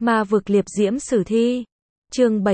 Ma vực liệp diễm sử thi. Chương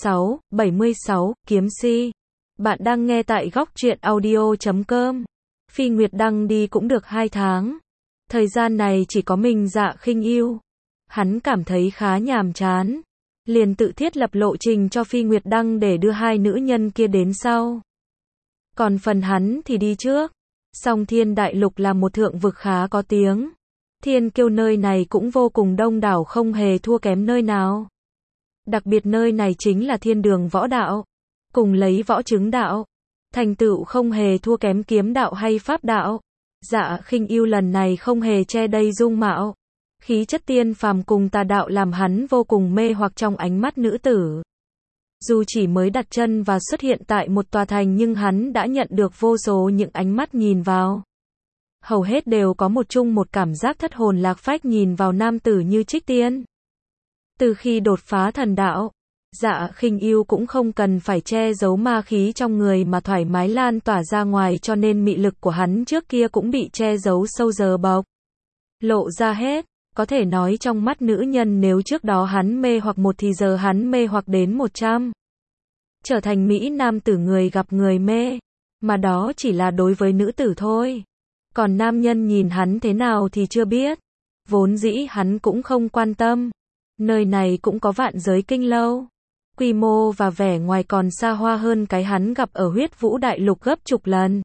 76, kiếm si. Bạn đang nghe tại góc truyện audio.com. Phi Nguyệt Đăng đi cũng được 2 tháng. Thời gian này chỉ có mình Dạ Khinh Yêu. Hắn cảm thấy khá nhàm chán. Liền tự thiết lập lộ trình cho Phi Nguyệt Đăng để đưa hai nữ nhân kia đến sau. Còn phần hắn thì đi trước. Song Thiên Đại Lục là một thượng vực khá có tiếng. Thiên Kiêu nơi này cũng vô cùng đông đảo, không hề thua kém nơi nào. Đặc biệt nơi này chính là thiên đường võ đạo. Cùng lấy võ chứng đạo. Thành tựu không hề thua kém kiếm đạo hay pháp đạo. Dạ Khinh Yêu lần này không hề che đầy dung mạo. Khí chất tiên phàm cùng tà đạo làm hắn vô cùng mê hoặc trong ánh mắt nữ tử. Dù chỉ mới đặt chân và xuất hiện tại một tòa thành nhưng hắn đã nhận được vô số những ánh mắt nhìn vào. Hầu hết đều có một cảm giác thất hồn lạc phách nhìn vào nam tử như Trích Tiên. Từ khi đột phá thần đạo, Dạ Khinh Yêu cũng không cần phải che giấu ma khí trong người mà thoải mái lan tỏa ra ngoài, cho nên mị lực của hắn trước kia cũng bị che giấu sâu giờ bộc lộ ra hết. Có thể nói trong mắt nữ nhân nếu trước đó hắn mê hoặc một thì giờ hắn mê hoặc đến 100. Trở thành mỹ nam tử người gặp người mê. Mà đó chỉ là đối với nữ tử thôi. Còn nam nhân nhìn hắn thế nào thì chưa biết. Vốn dĩ hắn cũng không quan tâm. Nơi này cũng có Vạn Giới Kinh Lâu. Quy mô và vẻ ngoài còn xa hoa hơn cái hắn gặp ở Huyết Vũ Đại Lục gấp chục lần.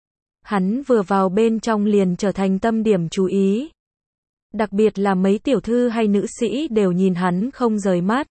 Hắn vừa vào bên trong liền trở thành tâm điểm chú ý. Đặc biệt là mấy tiểu thư hay nữ sĩ đều nhìn hắn không rời mắt.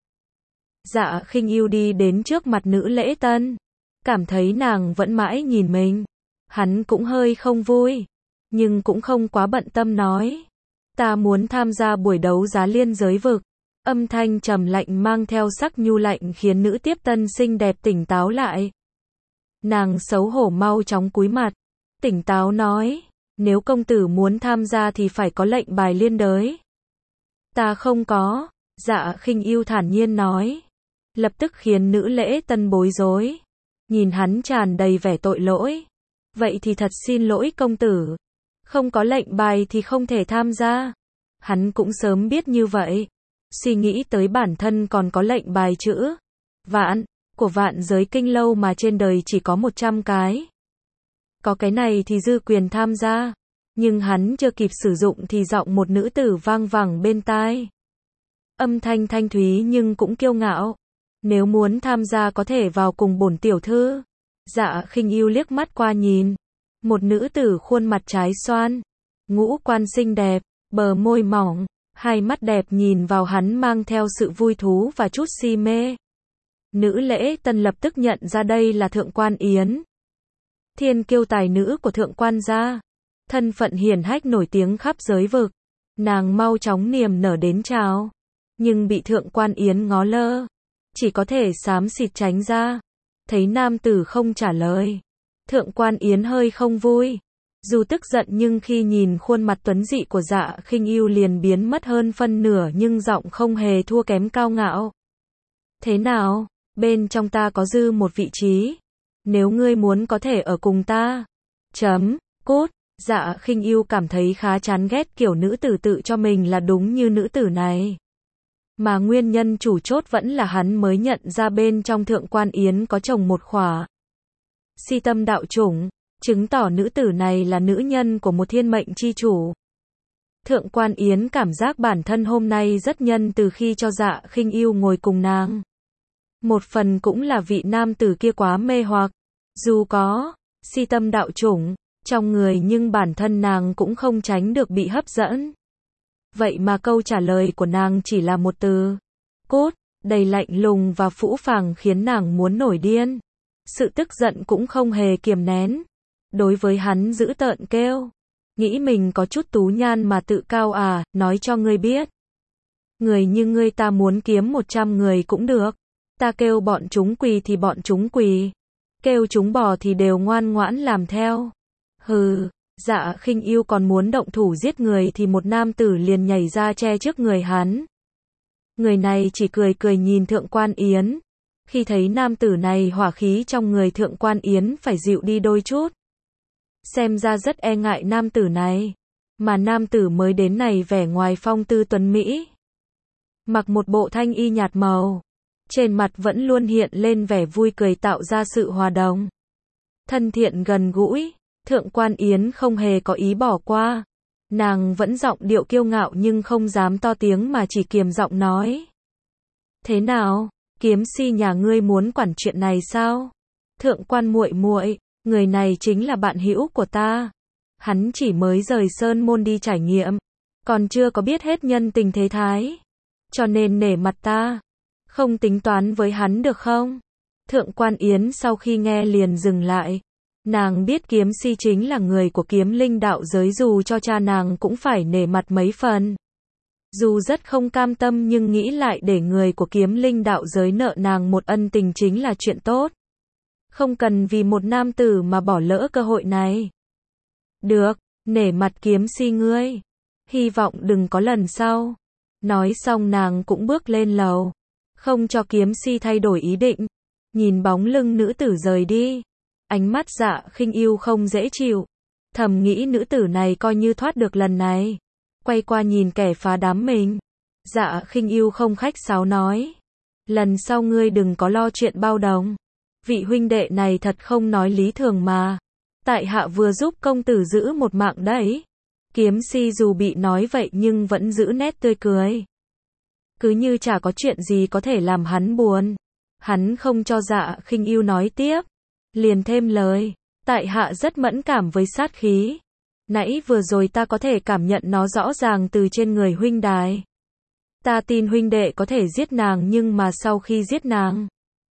Dạ Khinh Yêu đi đến trước mặt Nữ Lễ Tân. Cảm thấy nàng vẫn mãi nhìn mình. Hắn cũng hơi không vui. Nhưng cũng không quá bận tâm nói. Ta muốn tham gia buổi đấu giá liên giới vực. Âm thanh trầm lạnh mang theo sắc nhu lạnh khiến nữ tiếp tân xinh đẹp tỉnh táo lại. Nàng xấu hổ mau chóng cúi mặt. Tỉnh táo nói. Nếu công tử muốn tham gia thì phải có lệnh bài liên đới. Ta không có. Dạ Khinh Yêu thản nhiên nói. Lập tức khiến Nữ Lễ Tân bối rối. Nhìn hắn tràn đầy vẻ tội lỗi. Vậy thì thật xin lỗi công tử. Không có lệnh bài thì không thể tham gia. Hắn cũng sớm biết như vậy. Suy nghĩ tới bản thân còn có lệnh bài chữ Vạn của Vạn Giới Kinh Lâu mà trên đời chỉ có 100 cái. Có cái này thì dư quyền tham gia. Nhưng hắn chưa kịp sử dụng thì giọng một nữ tử vang vẳng bên tai. Âm thanh thanh thúy nhưng cũng kiêu ngạo. Nếu muốn tham gia có thể vào cùng bổn tiểu thư. Dạ Khinh Yêu liếc mắt qua nhìn. Một nữ tử khuôn mặt trái xoan. Ngũ quan xinh đẹp, bờ môi mỏng. Hai mắt đẹp nhìn vào hắn mang theo sự vui thú và chút si mê. Nữ Lễ Tân lập tức nhận ra đây là Thượng Quan Yến. Thiên kiêu tài nữ của Thượng Quan gia. Thân phận hiển hách nổi tiếng khắp giới vực. Nàng mau chóng niềm nở đến chào. Nhưng bị Thượng Quan Yến ngó lơ. Chỉ có thể xám xịt tránh ra. Thấy nam tử không trả lời. Thượng Quan Yến hơi không vui. Dù tức giận nhưng khi nhìn khuôn mặt tuấn dị của Dạ Khinh Yêu liền biến mất hơn phân nửa, nhưng giọng không hề thua kém cao ngạo. Thế nào, bên trong ta có dư một vị trí. Nếu ngươi muốn có thể ở cùng ta. Cốt. Dạ Khinh Yêu cảm thấy khá chán ghét kiểu nữ tử tự cho mình là đúng như nữ tử này. Mà nguyên nhân chủ chốt vẫn là hắn mới nhận ra bên trong Thượng Quan Yến có chồng một khỏa si tâm đạo chủng, chứng tỏ nữ tử này là nữ nhân của một thiên mệnh chi chủ. Thượng Quan Yến cảm giác bản thân hôm nay rất nhân từ khi cho Dạ Khinh Yêu ngồi cùng nàng. Một phần cũng là vị nam tử kia quá mê hoặc. Dù có si tâm đạo chủng trong người nhưng bản thân nàng cũng không tránh được bị hấp dẫn. Vậy mà câu trả lời của nàng chỉ là một từ. Cốt, đầy lạnh lùng và phũ phàng khiến nàng muốn nổi điên. Sự tức giận cũng không hề kiềm nén. Đối với hắn dữ tợn kêu. Nghĩ mình có chút tú nhan mà tự cao à, nói cho ngươi biết. Người như ngươi ta muốn kiếm 100 người cũng được. Ta kêu bọn chúng quỳ thì bọn chúng quỳ. Kêu chúng bò thì đều ngoan ngoãn làm theo. Hừ. Dạ Khinh Yêu còn muốn động thủ giết người thì một nam tử liền nhảy ra che trước người hắn. Người này chỉ cười cười nhìn Thượng Quan Yến. Khi thấy nam tử này hỏa khí trong người Thượng Quan Yến phải dịu đi đôi chút. Xem ra rất e ngại nam tử này. Mà nam tử mới đến này vẻ ngoài phong tư tuấn mỹ. mặc một bộ thanh y nhạt màu. Trên mặt vẫn luôn hiện lên vẻ vui cười tạo ra sự hòa đồng. Thân thiện gần gũi, Thượng quan Yến không hề có ý bỏ qua. Nàng vẫn giọng điệu kiêu ngạo nhưng không dám to tiếng mà chỉ kiềm giọng nói. Thế nào, Kiếm Si nhà ngươi muốn quản chuyện này sao? Thượng quan muội muội, người này chính là bạn hữu của ta. Hắn chỉ mới rời Sơn Môn đi trải nghiệm, còn chưa có biết hết nhân tình thế thái. Cho nên nể mặt ta, không tính toán với hắn được không? Thượng quan Yến sau khi nghe liền dừng lại. Nàng biết Kiếm Si chính là người của Kiếm Linh đạo giới, dù cho cha nàng cũng phải nể mặt mấy phần. Dù rất không cam tâm nhưng nghĩ lại để người của Kiếm Linh đạo giới nợ nàng một ân tình chính là chuyện tốt. Không cần vì một nam tử mà bỏ lỡ cơ hội này. Được, nể mặt Kiếm Si ngươi. Hy vọng đừng có lần sau. Nói xong nàng cũng bước lên lầu. Không cho Kiếm Si thay đổi ý định. Nhìn bóng lưng nữ tử rời đi. Ánh mắt Dạ Khinh Ưu không dễ chịu. Thầm nghĩ nữ tử này coi như thoát được lần này. Quay qua nhìn kẻ phá đám mình. Dạ Khinh Ưu không khách sáo nói. Lần sau ngươi đừng có lo chuyện bao đồng. Vị huynh đệ này thật không nói lý thường mà. Tại hạ vừa giúp công tử giữ một mạng đấy. Kiếm Si dù bị nói vậy nhưng vẫn giữ nét tươi cười. Cứ như chả có chuyện gì có thể làm hắn buồn. Hắn không cho Dạ Khinh Ưu nói tiếp. Liền thêm lời. Tại hạ rất mẫn cảm với sát khí. Nãy vừa rồi ta có thể cảm nhận nó rõ ràng từ trên người huynh đài. Ta tin huynh đệ có thể giết nàng, nhưng mà sau khi giết nàng,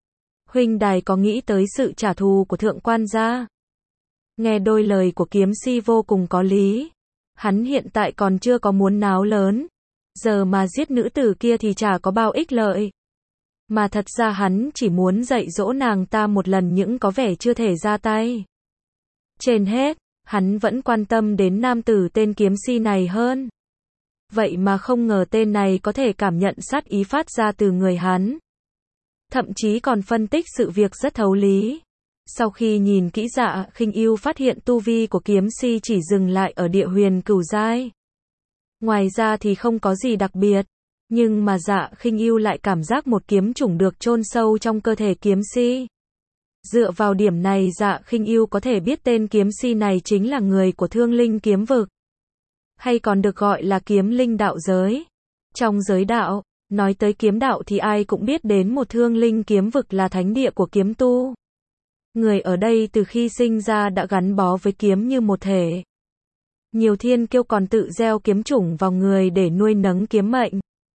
huynh đài có nghĩ tới sự trả thù của thượng quan gia? Nghe đôi lời của Kiếm Si vô cùng có lý. Hắn hiện tại còn chưa có muốn náo lớn. Giờ mà giết nữ tử kia thì chả có bao ích lợi. Mà thật ra hắn chỉ muốn dạy dỗ nàng ta một lần những có vẻ chưa thể ra tay. Trên hết, hắn vẫn quan tâm đến nam tử tên Kiếm Si này hơn. Vậy mà không ngờ tên này có thể cảm nhận sát ý phát ra từ người hắn. Thậm chí còn phân tích sự việc rất thấu lý. Sau khi nhìn kỹ Dạ Khinh Ưu phát hiện tu vi của Kiếm Si chỉ dừng lại ở địa huyền cửu giai. Ngoài ra thì không có gì đặc biệt. Nhưng mà Dạ Khinh Ưu lại cảm giác một kiếm chủng được chôn sâu trong cơ thể Kiếm Si. Dựa vào điểm này Dạ Khinh Ưu có thể biết tên Kiếm Si này chính là người của Thương Linh kiếm vực, hay còn được gọi là Kiếm Linh đạo giới. Trong giới đạo, nói tới kiếm đạo thì ai cũng biết đến một Thương Linh kiếm vực là thánh địa của kiếm tu. Người ở đây từ khi sinh ra đã gắn bó với kiếm như một thể. Nhiều thiên kiêu còn tự gieo kiếm chủng vào người để nuôi nấng kiếm mệnh.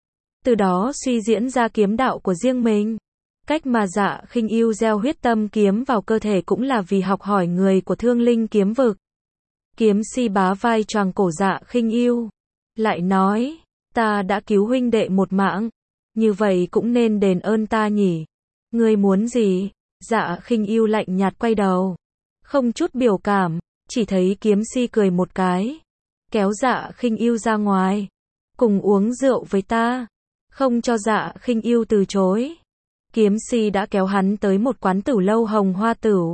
Từ đó suy diễn ra kiếm đạo của riêng mình. Cách mà Dạ Khinh Ưu gieo huyết tâm kiếm vào cơ thể cũng là vì học hỏi người của Thương Linh kiếm vực. Kiếm Si bá vai choàng cổ Dạ Khinh Ưu, lại nói, ta đã cứu huynh đệ một mạng, như vậy cũng nên đền ơn ta nhỉ. Ngươi muốn gì? Dạ Khinh Ưu lạnh nhạt quay đầu, không chút biểu cảm, chỉ thấy Kiếm Si cười một cái, kéo Dạ Khinh Ưu ra ngoài, cùng uống rượu với ta. Không cho Dạ Khinh Ưu từ chối. Kiếm Si đã kéo hắn tới một quán tửu lâu Hồng Hoa Tửu.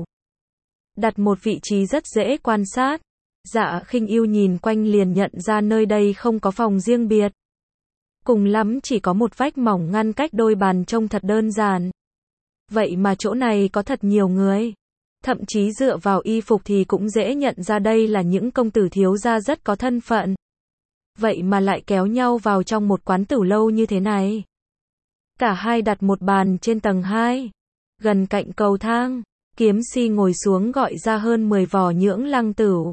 Đặt một vị trí rất dễ quan sát. Dạ Khinh Ưu nhìn quanh liền nhận ra nơi đây không có phòng riêng biệt. Cùng lắm chỉ có một vách mỏng ngăn cách đôi bàn, trông thật đơn giản. Vậy mà chỗ này có thật nhiều người. Thậm chí dựa vào y phục thì cũng dễ nhận ra đây là những công tử thiếu gia rất có thân phận. Vậy mà lại kéo nhau vào trong một quán tửu lâu như thế này. Cả hai đặt một bàn trên tầng 2. Gần cạnh cầu thang, Kiếm Si ngồi xuống gọi ra hơn 10 vò nhưỡng lăng tửu.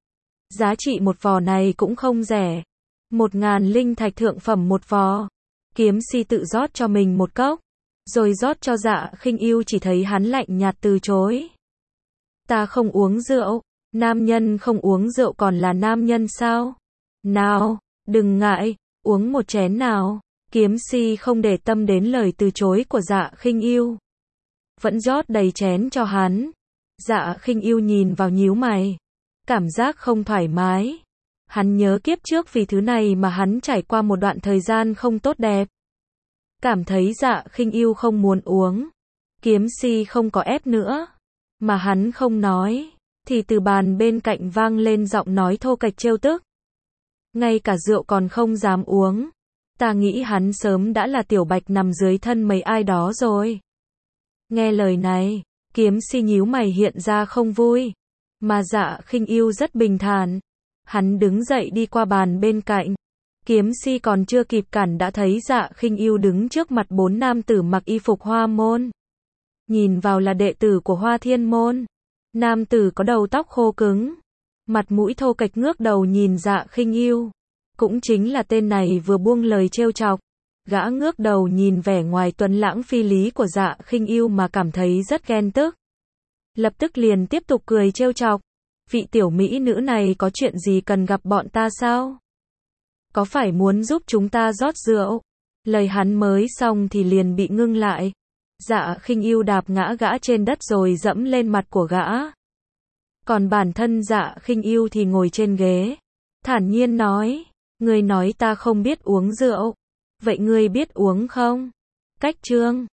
Giá trị một vò này cũng không rẻ. 1000 linh thạch thượng phẩm một vò. Kiếm Si tự rót cho mình một cốc, rồi rót cho Dạ Khinh Ưu, chỉ thấy hắn lạnh nhạt từ chối. Ta không uống rượu. Nam nhân không uống rượu còn là nam nhân sao? Nào, đừng ngại, uống một chén nào. Kiếm Si không để tâm đến lời từ chối của Dạ Khinh Ưu, vẫn rót đầy chén cho hắn. Dạ Khinh Ưu nhìn vào nhíu mày, cảm giác không thoải mái. Hắn nhớ kiếp trước vì thứ này mà hắn trải qua một đoạn thời gian không tốt đẹp. Cảm thấy Dạ Khinh Ưu không muốn uống. Kiếm Si không có ép nữa, mà hắn không nói, thì từ bàn bên cạnh vang lên giọng nói thô kệch trêu tức. Ngay cả rượu còn không dám uống. Ta nghĩ hắn sớm đã là tiểu bạch nằm dưới thân mấy ai đó rồi. Nghe lời này, Kiếm Si nhíu mày hiện ra không vui. Mà Dạ Khinh Yêu rất bình thản. Hắn đứng dậy đi qua bàn bên cạnh. Kiếm Si còn chưa kịp cản đã thấy Dạ Khinh Yêu đứng trước mặt 4 nam tử mặc y phục Hoa môn. Nhìn vào là đệ tử của Hoa Thiên môn. Nam tử có đầu tóc khô cứng, mặt mũi thô kệch ngước đầu nhìn Dạ Khinh Yêu. Cũng chính là tên này vừa buông lời trêu chọc. Gã ngước đầu nhìn vẻ ngoài tuấn lãng phi lý của Dạ Khinh Yêu mà cảm thấy rất ghen tức. Lập tức liền tiếp tục cười trêu chọc. Vị tiểu mỹ nữ này có chuyện gì cần gặp bọn ta sao? Có phải muốn giúp chúng ta rót rượu? Lời hắn mới xong thì liền bị ngưng lại. Dạ Khinh Yêu đạp ngã gã trên đất rồi dẫm lên mặt của gã. Còn bản thân Dạ Khinh Yêu thì ngồi trên ghế, thản nhiên nói, ngươi nói ta không biết uống rượu, vậy ngươi biết uống không? Cách chương